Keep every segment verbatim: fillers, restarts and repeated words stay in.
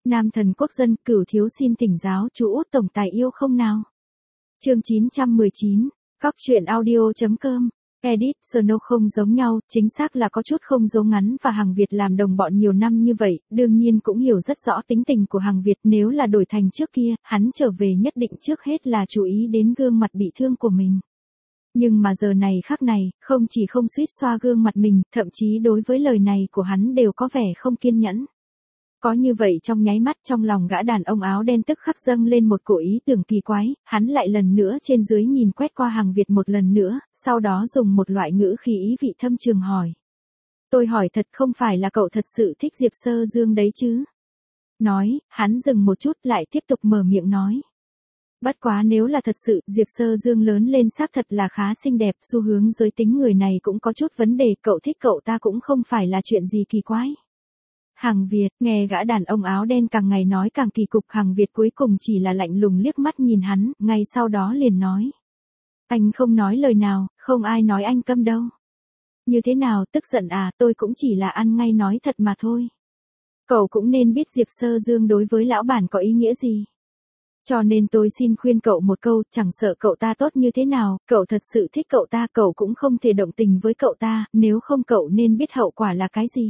Nam thần quốc dân, Cửu thiếu xin thỉnh giáo chú Út tổng tài yêu không nào? Chương chín trăm mười chín, Cóc truyện audio.com. Edit, Snow không giống nhau, chính xác là có chút không giống ngắn và Hằng Việt làm đồng bọn nhiều năm như vậy, đương nhiên cũng hiểu rất rõ tính tình của Hằng Việt, nếu là đổi thành trước kia, hắn trở về nhất định trước hết là chú ý đến gương mặt bị thương của mình. Nhưng mà giờ này khắc này, không chỉ không suýt xoa gương mặt mình, thậm chí đối với lời này của hắn đều có vẻ không kiên nhẫn. Có như vậy trong nháy mắt trong lòng gã đàn ông áo đen tức khắc dâng lên một cổ ý tưởng kỳ quái, hắn lại lần nữa trên dưới nhìn quét qua Hằng Việt một lần nữa, sau đó dùng một loại ngữ khí ý vị thâm trường hỏi. Tôi hỏi thật, không phải là cậu thật sự thích Diệp Sơ Dương đấy chứ? Nói, hắn dừng một chút lại tiếp tục mở miệng nói. Bất quá nếu là thật sự, Diệp Sơ Dương lớn lên xác thật là khá xinh đẹp, xu hướng giới tính người này cũng có chút vấn đề, cậu thích cậu ta cũng không phải là chuyện gì kỳ quái. Hằng Việt, nghe gã đàn ông áo đen càng ngày nói càng kỳ cục, Hằng Việt cuối cùng chỉ là lạnh lùng liếc mắt nhìn hắn, ngay sau đó liền nói. Anh không nói lời nào, không ai nói anh câm đâu. Như thế nào, tức giận à, tôi cũng chỉ là ăn ngay nói thật mà thôi. Cậu cũng nên biết Diệp Sơ Dương đối với lão bản có ý nghĩa gì. Cho nên tôi xin khuyên cậu một câu, chẳng sợ cậu ta tốt như thế nào, cậu thật sự thích cậu ta, cậu cũng không thể động tình với cậu ta, nếu không cậu nên biết hậu quả là cái gì.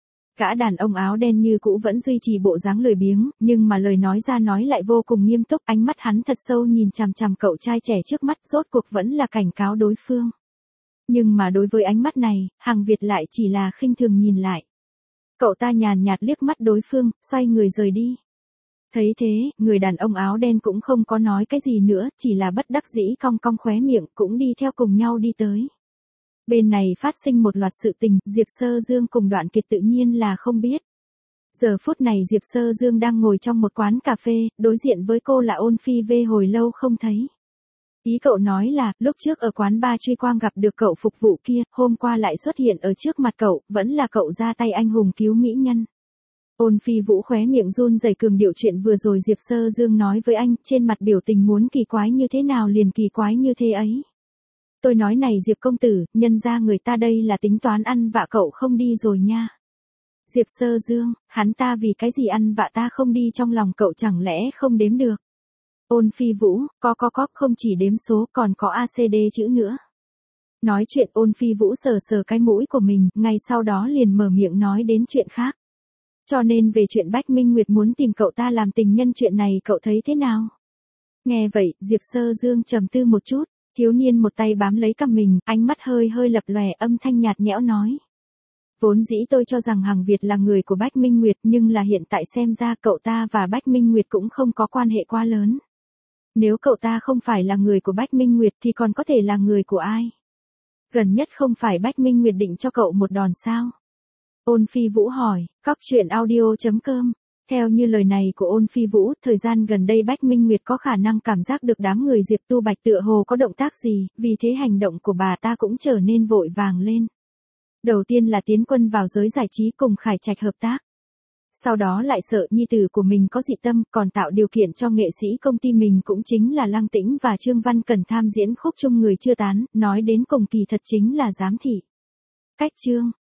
Gã đàn ông áo đen như cũ vẫn duy trì bộ dáng lười biếng, nhưng mà lời nói ra nói lại vô cùng nghiêm túc, ánh mắt hắn thật sâu nhìn chằm chằm cậu trai trẻ trước mắt, rốt cuộc vẫn là cảnh cáo đối phương. Nhưng mà đối với ánh mắt này, Hằng Việt lại chỉ là khinh thường nhìn lại. Cậu ta nhàn nhạt liếc mắt đối phương, xoay người rời đi. Thấy thế, người đàn ông áo đen cũng không có nói cái gì nữa, chỉ là bất đắc dĩ cong cong khóe miệng, cũng đi theo cùng nhau đi tới. Bên này phát sinh một loạt sự tình, Diệp Sơ Dương cùng Đoạn Kiệt tự nhiên là không biết. Giờ phút này Diệp Sơ Dương đang ngồi trong một quán cà phê, đối diện với cô là Ôn Phi Vê hồi lâu không thấy. Ý cậu nói là, lúc trước ở quán ba Truy Quang gặp được cậu phục vụ kia, hôm qua lại xuất hiện ở trước mặt cậu, vẫn là cậu ra tay anh hùng cứu mỹ nhân. Ôn Phi Vũ khóe miệng run rẩy cường điệu chuyện vừa rồi Diệp Sơ Dương nói với anh, trên mặt biểu tình muốn kỳ quái như thế nào liền kỳ quái như thế ấy. Tôi nói này Diệp công tử, nhân ra người ta đây là tính toán ăn vạ cậu không đi rồi nha. Diệp Sơ Dương, hắn ta vì cái gì ăn vạ ta không đi trong lòng cậu chẳng lẽ không đếm được. Ôn Phi Vũ, có có có, không chỉ đếm số còn có a xê đê chữ nữa. Nói chuyện Ôn Phi Vũ sờ sờ cái mũi của mình, ngay sau đó liền mở miệng nói đến chuyện khác. Cho nên về chuyện Bách Minh Nguyệt muốn tìm cậu ta làm tình nhân chuyện này cậu thấy thế nào? Nghe vậy, Diệp Sơ Dương trầm tư một chút. Thiếu niên một tay bám lấy cằm mình, ánh mắt hơi hơi lập lòe, âm thanh nhạt nhẽo nói. Vốn dĩ tôi cho rằng Hằng Việt là người của Bách Minh Nguyệt, nhưng là hiện tại xem ra cậu ta và Bách Minh Nguyệt cũng không có quan hệ quá lớn. Nếu cậu ta không phải là người của Bách Minh Nguyệt thì còn có thể là người của ai? Gần nhất không phải Bách Minh Nguyệt định cho cậu một đòn sao? Ôn Phi Vũ hỏi, Cóc truyện audio.com. Theo như lời này của Ôn Phi Vũ, thời gian gần đây Bách Minh Nguyệt có khả năng cảm giác được đám người Diệp Tu Bạch tựa hồ có động tác gì, vì thế hành động của bà ta cũng trở nên vội vàng lên. Đầu tiên là tiến quân vào giới giải trí cùng Khải Trạch hợp tác. Sau đó lại sợ nhi tử của mình có dị tâm, còn tạo điều kiện cho nghệ sĩ công ty mình cũng chính là Lăng Tĩnh và Trương Văn Cần tham diễn khúc chung người chưa tán, nói đến cùng kỳ thật chính là giám thị. Cách Trương,